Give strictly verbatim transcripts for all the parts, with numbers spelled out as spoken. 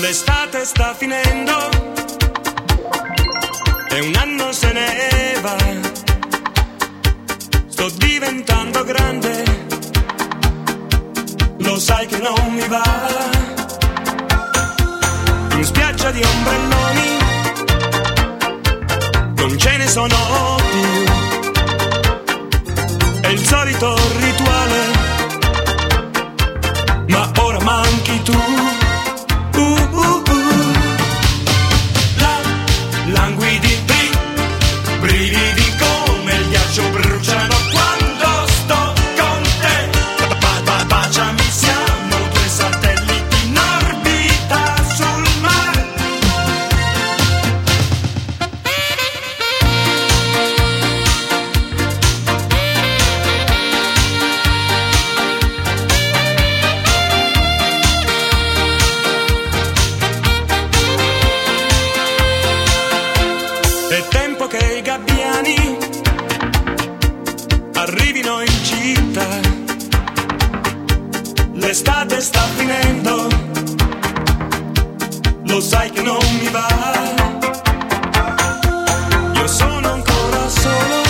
L'estate sta finendo e un anno se ne va. Sto diventando grande, lo sai che non mi va. In spiaggia di ombrelloni non ce ne sono più. È il solito rituale, ma ora manchi tu. Uh, uh, uh. La, languidi, bri, brividi come il ghiaccio bruciano quando sto con te. Ba, ba, baciami, siamo due satelliti in orbita sul mare. È tempo che i gabbiani arrivino in città. L'estate sta finendo, lo sai che non mi va. Io sono ancora solo,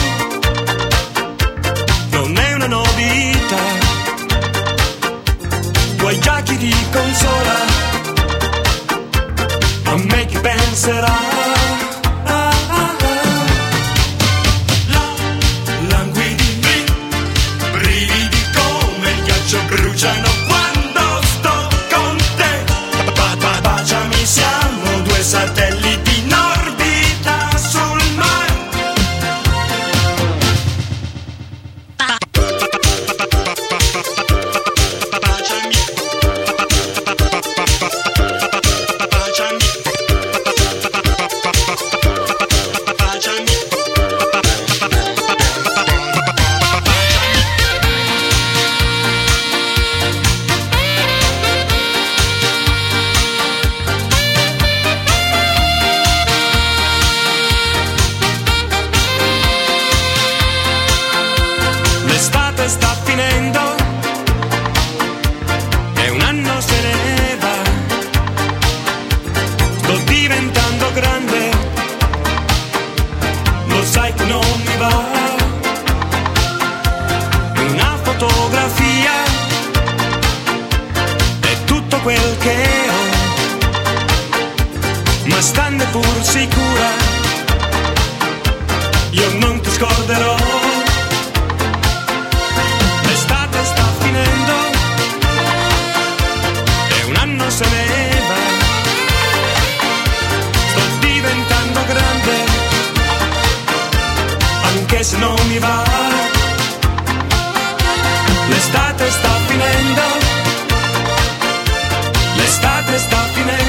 non è una novità. Tu hai già chi ti consola, a me chi penserà. Bruciano quando sto con te. Ba, ba, baciami, siamo due satelliti in orbita sul mare. Ba, ba, ba, ba, ba, ba, baciami. Ba, ba, ba, ba, ba, baciami. Baciami. L'estate sta finendo e un anno se ne va. Sto diventando grande, lo sai che non mi va. Una fotografia è tutto quel che ho, ma stanne pur sicura, io non ti scorderò. L'estate sta finendo e un anno se ne va. Sto diventando grande, anche se non mi va. L'estate sta finendo, l'estate sta finendo.